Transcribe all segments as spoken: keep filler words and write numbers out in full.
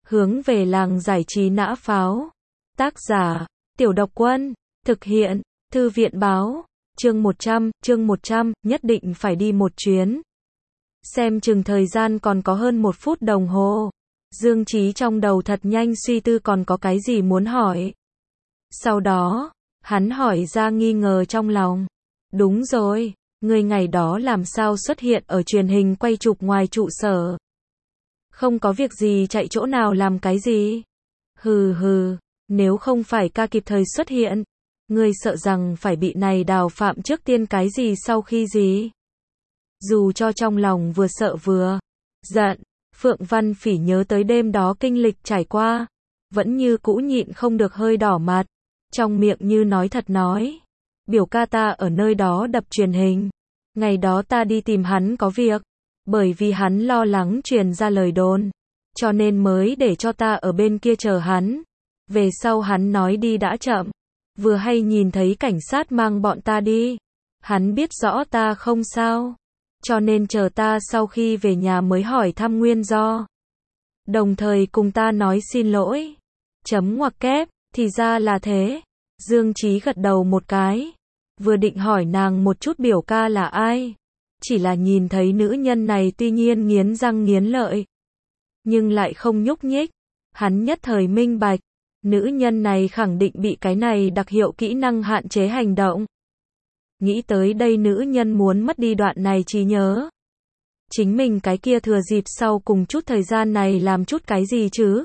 Hướng về làng giải trí nã pháo. Tác giả, Tiểu Độc Quân. Thực hiện, Thư viện báo. Chương một trăm, chương một trăm, nhất định phải đi một chuyến. Xem chừng thời gian còn có hơn một phút đồng hồ. Dương Chí trong đầu thật nhanh suy tư còn có cái gì muốn hỏi. Sau đó, hắn hỏi ra nghi ngờ trong lòng. Đúng rồi, người ngày đó làm sao xuất hiện ở truyền hình quay chụp ngoài trụ sở? Không có việc gì chạy chỗ nào làm cái gì? Hừ hừ, nếu không phải ca kịp thời xuất hiện, ngươi sợ rằng phải bị này đào phạm trước tiên cái gì sau khi gì? Dù cho trong lòng vừa sợ vừa giận, Phượng Văn Phỉ nhớ tới đêm đó kinh lịch trải qua, vẫn như cũ nhịn không được hơi đỏ mặt, trong miệng như nói thật nói. Biểu ca ta ở nơi đó đập truyền hình. Ngày đó ta đi tìm hắn có việc, bởi vì hắn lo lắng truyền ra lời đồn, cho nên mới để cho ta ở bên kia chờ hắn. Về sau hắn nói đi đã chậm, vừa hay nhìn thấy cảnh sát mang bọn ta đi. Hắn biết rõ ta không sao, cho nên chờ ta sau khi về nhà mới hỏi thăm nguyên do. Đồng thời cùng ta nói xin lỗi. Chấm ngoặc kép, thì ra là thế. Dương Chí gật đầu một cái. Vừa định hỏi nàng một chút biểu ca là ai. Chỉ là nhìn thấy nữ nhân này tuy nhiên nghiến răng nghiến lợi, nhưng lại không nhúc nhích. Hắn nhất thời minh bạch, nữ nhân này khẳng định bị cái này đặc hiệu kỹ năng hạn chế hành động. Nghĩ tới đây nữ nhân muốn mất đi đoạn này trí nhớ. Chính mình cái kia thừa dịp sau cùng chút thời gian này làm chút cái gì chứ?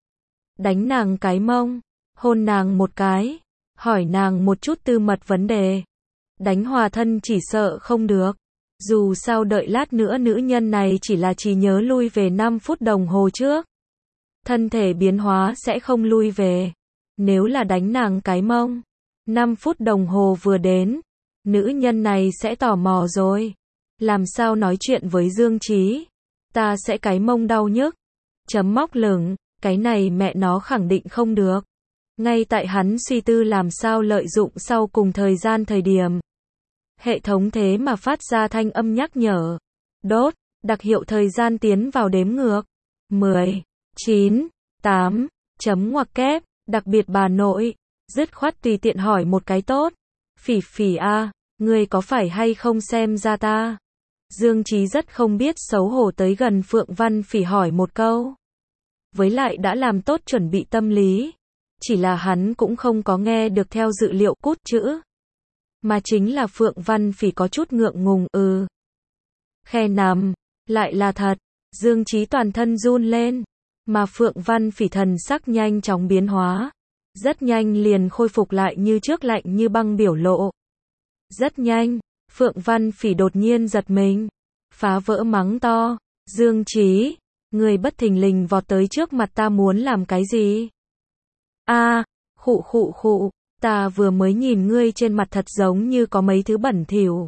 Đánh nàng cái mông, hôn nàng một cái, hỏi nàng một chút tư mật vấn đề. Đánh hòa thân chỉ sợ không được. Dù sao đợi lát nữa nữ nhân này chỉ là chỉ nhớ lui về năm phút đồng hồ trước. Thân thể biến hóa sẽ không lui về. Nếu là đánh nàng cái mông, năm phút đồng hồ vừa đến, nữ nhân này sẽ tò mò rồi. Làm sao nói chuyện với Dương Chí? Ta sẽ cái mông đau nhức. Chấm móc lửng, cái này mẹ nó khẳng định không được. Ngay tại hắn suy tư làm sao lợi dụng sau cùng thời gian thời điểm. Hệ thống thế mà phát ra thanh âm nhắc nhở. Đốt, đặc hiệu thời gian tiến vào đếm ngược. mười, chín, tám, chấm ngoặc kép, đặc biệt bà nội. Dứt khoát tùy tiện hỏi một cái tốt. Phỉ Phỉ a, à, ngươi có phải hay không xem ra ta? Dương Chí rất không biết xấu hổ tới gần Phượng Văn Phỉ hỏi một câu. Với lại đã làm tốt chuẩn bị tâm lý. Chỉ là hắn cũng không có nghe được theo dự liệu cút chữ. Mà chính là Phượng Văn Phỉ có chút ngượng ngùng ừ. Khe nằm, lại là thật. Dương Chí toàn thân run lên. Mà Phượng Văn Phỉ thần sắc nhanh chóng biến hóa. Rất nhanh liền khôi phục lại như trước lạnh như băng biểu lộ. Rất nhanh, Phượng Văn Phỉ đột nhiên giật mình. Phá vỡ mắng to. Dương Chí, người bất thình lình vọt tới trước mặt ta muốn làm cái gì? A, à, khụ khụ khụ. Ta vừa mới nhìn ngươi trên mặt thật giống như có mấy thứ bẩn thỉu.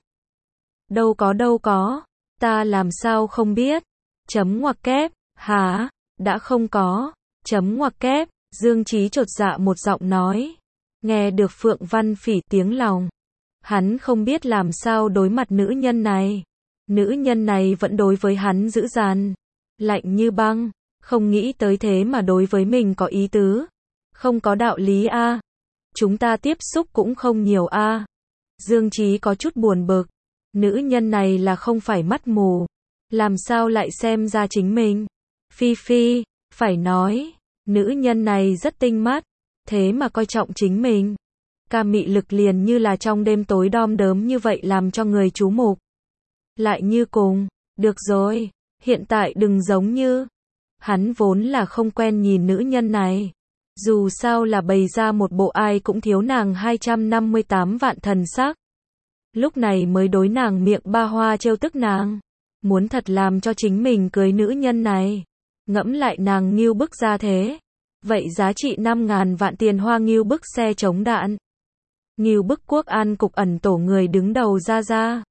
Đâu có đâu có, ta làm sao không biết. Chấm ngoặc kép, hả, đã không có. Chấm ngoặc kép, Dương Chí chột dạ một giọng nói. Nghe được Phượng Văn Phỉ tiếng lòng. Hắn không biết làm sao đối mặt nữ nhân này. Nữ nhân này vẫn đối với hắn dữ dằn, lạnh như băng, không nghĩ tới thế mà đối với mình có ý tứ. Không có đạo lý a. À. Chúng ta tiếp xúc cũng không nhiều a. À. Dương Chí có chút buồn bực. Nữ nhân này là không phải mắt mù. Làm sao lại xem ra chính mình? Phi Phi, phải nói, nữ nhân này rất tinh mắt. Thế mà coi trọng chính mình. Ca mị lực liền như là trong đêm tối đom đóm như vậy làm cho người chú mục. Lại như cùng, được rồi, hiện tại đừng giống như. Hắn vốn là không quen nhìn nữ nhân này. Dù sao là bày ra một bộ ai cũng thiếu nàng hai trăm năm mươi tám vạn thần sắc. Lúc này mới đối nàng miệng ba hoa trêu tức nàng. Muốn thật làm cho chính mình cưới nữ nhân này. Ngẫm lại nàng ngưu bức ra thế. Vậy giá trị năm ngàn vạn tiền hoa ngưu bức xe chống đạn. Ngưu bức quốc an cục ẩn tổ người đứng đầu ra ra.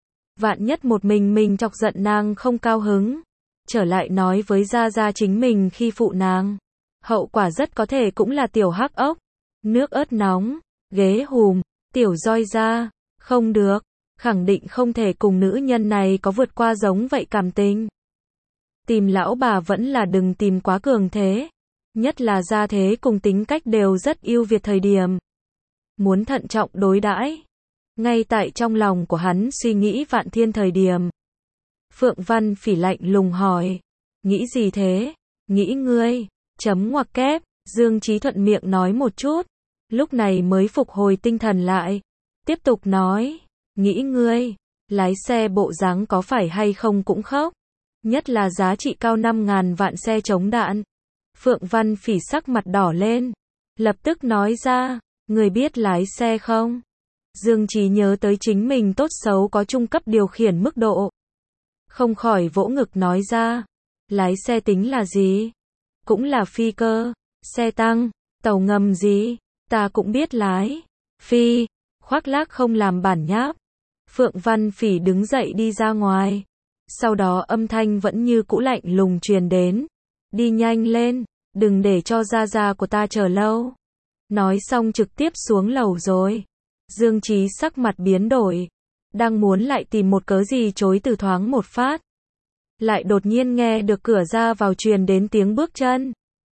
Vạn nhất một mình mình chọc giận nàng không cao hứng. Trở lại nói với ra ra chính mình khi phụ nàng. Hậu quả rất có thể cũng là tiểu hắc ốc, nước ớt nóng, ghế hùm, tiểu roi da. Không được, khẳng định không thể cùng nữ nhân này có vượt qua giống vậy cảm tình. Tìm lão bà vẫn là đừng tìm quá cường thế. Nhất là gia thế cùng tính cách đều rất ưu việt thời điểm. Muốn thận trọng đối đãi. Ngay tại trong lòng của hắn suy nghĩ vạn thiên thời điểm. Phượng Văn Phỉ lạnh lùng hỏi. Nghĩ gì thế? Nghĩ ngươi. Chấm ngoặc kép. Dương Chí thuận miệng nói một chút. Lúc này mới phục hồi tinh thần lại. Tiếp tục nói. Nghĩ ngươi. Lái xe bộ dáng có phải hay không cũng khóc. Nhất là giá trị cao năm ngàn vạn xe chống đạn. Phượng Văn Phỉ sắc mặt đỏ lên. Lập tức nói ra. Người biết lái xe không? Dương Chí nhớ tới chính mình tốt xấu có trung cấp điều khiển mức độ. Không khỏi vỗ ngực nói ra. Lái xe tính là gì? Cũng là phi cơ, xe tăng, tàu ngầm gì? Ta cũng biết lái. Phi, khoác lác không làm bản nháp. Phượng Văn Phỉ đứng dậy đi ra ngoài. Sau đó âm thanh vẫn như cũ lạnh lùng truyền đến. Đi nhanh lên, đừng để cho gia gia của ta chờ lâu. Nói xong trực tiếp xuống lầu rồi. Dương Chí sắc mặt biến đổi. Đang muốn lại tìm một cớ gì chối từ thoáng một phát. Lại đột nhiên nghe được cửa ra vào truyền đến tiếng bước chân.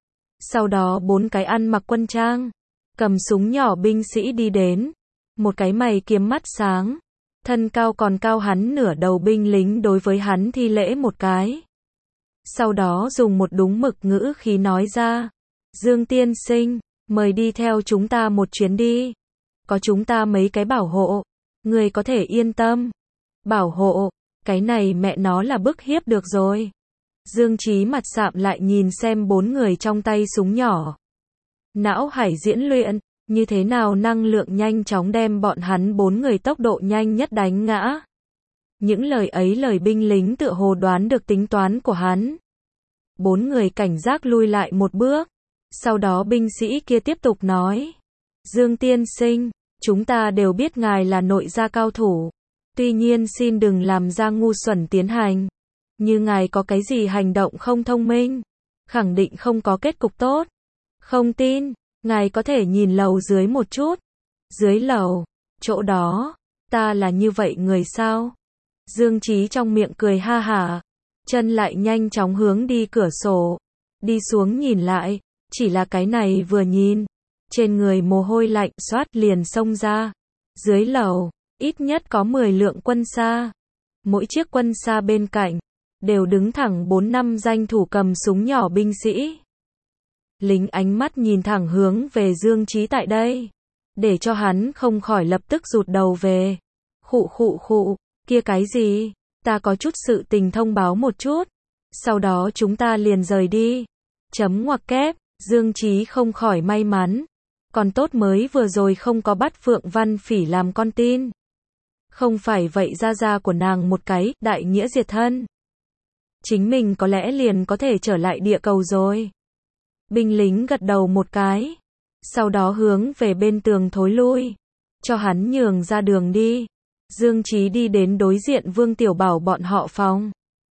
Sau đó bốn cái ăn mặc quân trang, cầm súng nhỏ binh sĩ đi đến. Một cái mày kiếm mắt sáng, thân cao còn cao hắn nửa đầu binh lính đối với hắn thi lễ một cái. Sau đó dùng một đúng mực ngữ khí nói ra. Dương tiên sinh, mời đi theo chúng ta một chuyến đi. Có chúng ta mấy cái bảo hộ. Người có thể yên tâm. Bảo hộ, cái này mẹ nó là bức hiếp được rồi. Dương Chí mặt sạm lại nhìn xem bốn người trong tay súng nhỏ. Não hải diễn luyện, như thế nào năng lượng nhanh chóng đem bọn hắn bốn người tốc độ nhanh nhất đánh ngã. Những lời ấy lời binh lính tựa hồ đoán được tính toán của hắn. Bốn người cảnh giác lui lại một bước. Sau đó binh sĩ kia tiếp tục nói. Dương tiên sinh, chúng ta đều biết ngài là nội gia cao thủ. Tuy nhiên xin đừng làm ra ngu xuẩn tiến hành. Như ngài có cái gì hành động không thông minh, khẳng định không có kết cục tốt. Không tin, ngài có thể nhìn lầu dưới một chút. Dưới lầu, chỗ đó, ta là như vậy người sao? Dương Chí trong miệng cười ha hả, chân lại nhanh chóng hướng đi cửa sổ. Đi xuống nhìn lại, chỉ là cái này vừa nhìn. Trên người mồ hôi lạnh xoát liền xông ra. Dưới lầu, ít nhất có mười lượng quân xa. Mỗi chiếc quân xa bên cạnh, đều đứng thẳng bốn năm danh thủ cầm súng nhỏ binh sĩ. Lính ánh mắt nhìn thẳng hướng về Dương Chí tại đây. Để cho hắn không khỏi lập tức rụt đầu về. Khụ khụ khụ, kia cái gì? Ta có chút sự tình thông báo một chút. Sau đó chúng ta liền rời đi. Chấm ngoặc kép, Dương Chí không khỏi may mắn. Còn tốt mới vừa rồi không có bắt Phượng Văn Phỉ làm con tin. Không phải vậy gia gia của nàng một cái, đại nghĩa diệt thân. Chính mình có lẽ liền có thể trở lại địa cầu rồi. Binh lính gật đầu một cái. Sau đó hướng về bên tường thối lui. Cho hắn nhường ra đường đi. Dương Chí đi đến đối diện Vương Tiểu Bảo bọn họ phòng.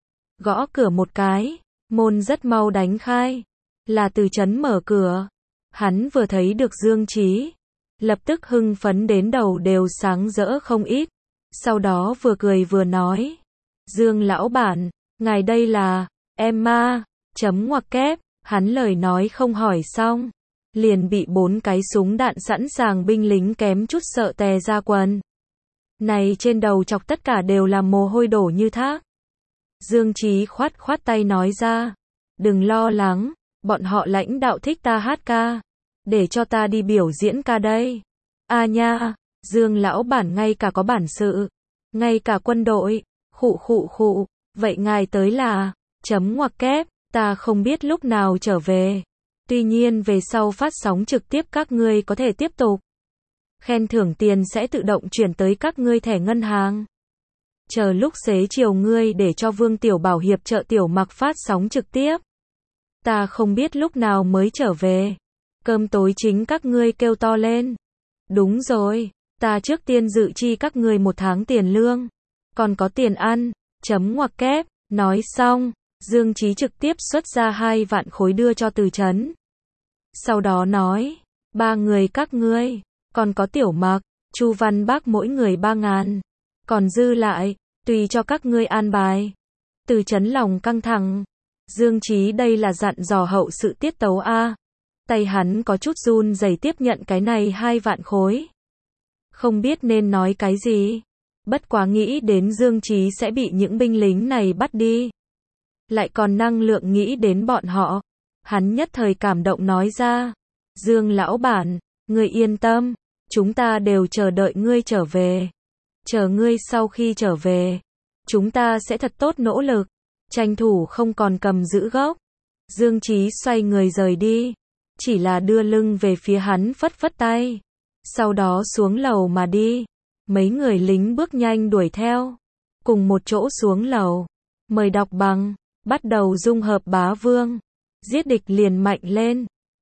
Gõ cửa một cái. Môn rất mau đánh khai. Là Từ Chấn mở cửa. Hắn vừa thấy được Dương Chí. Lập tức hưng phấn đến đầu đều sáng rỡ không ít. Sau đó vừa cười vừa nói. Dương lão bản, ngài đây là, Emma, chấm ngoặc kép. Hắn lời nói không hỏi xong. Liền bị bốn cái súng đạn sẵn sàng binh lính kém chút sợ tè ra quần. Này trên đầu chọc tất cả đều là mồ hôi đổ như thác. Dương Chí khoát khoát tay nói ra. Đừng lo lắng, bọn họ lãnh đạo thích ta hát ca. Để cho ta đi biểu diễn ca đây. À nha, Dương lão bản ngay cả có bản sự. Ngay cả quân đội, khụ khụ khụ. Vậy ngài tới là, chấm ngoặc kép, ta không biết lúc nào trở về. Tuy nhiên về sau phát sóng trực tiếp các ngươi có thể tiếp tục. Khen thưởng tiền sẽ tự động chuyển tới các ngươi thẻ ngân hàng. Chờ lúc xế chiều ngươi để cho Vương Tiểu Bảo hiệp trợ Tiểu Mặc phát sóng trực tiếp. Ta không biết lúc nào mới trở về. Cơm tối chính các ngươi kêu to lên. Đúng rồi, ta trước tiên dự chi các ngươi một tháng tiền lương. Còn có tiền ăn, chấm ngoặc kép. Nói xong, Dương Chí trực tiếp xuất ra hai vạn khối đưa cho Từ Chấn. Sau đó nói, ba người các ngươi, còn có Tiểu Mặc, Chu Văn Bác mỗi người ba ngàn. Còn dư lại, tùy cho các ngươi an bài. Từ Chấn lòng căng thẳng. Dương Chí đây là dặn dò hậu sự tiết tấu a. Tay hắn có chút run rẩy tiếp nhận cái này hai vạn khối. Không biết nên nói cái gì. Bất quá nghĩ đến Dương Chí sẽ bị những binh lính này bắt đi. Lại còn năng lượng nghĩ đến bọn họ. Hắn nhất thời cảm động nói ra. Dương lão bản, ngươi yên tâm. Chúng ta đều chờ đợi ngươi trở về. Chờ ngươi sau khi trở về. Chúng ta sẽ thật tốt nỗ lực. Tranh thủ không còn cầm giữ gốc. Dương Chí xoay người rời đi. Chỉ là đưa lưng về phía hắn phất phất tay. Sau đó xuống lầu mà đi. Mấy người lính bước nhanh đuổi theo. Cùng một chỗ xuống lầu. Mời đọc bằng. Bắt đầu dung hợp bá vương. Giết địch liền mạnh lên.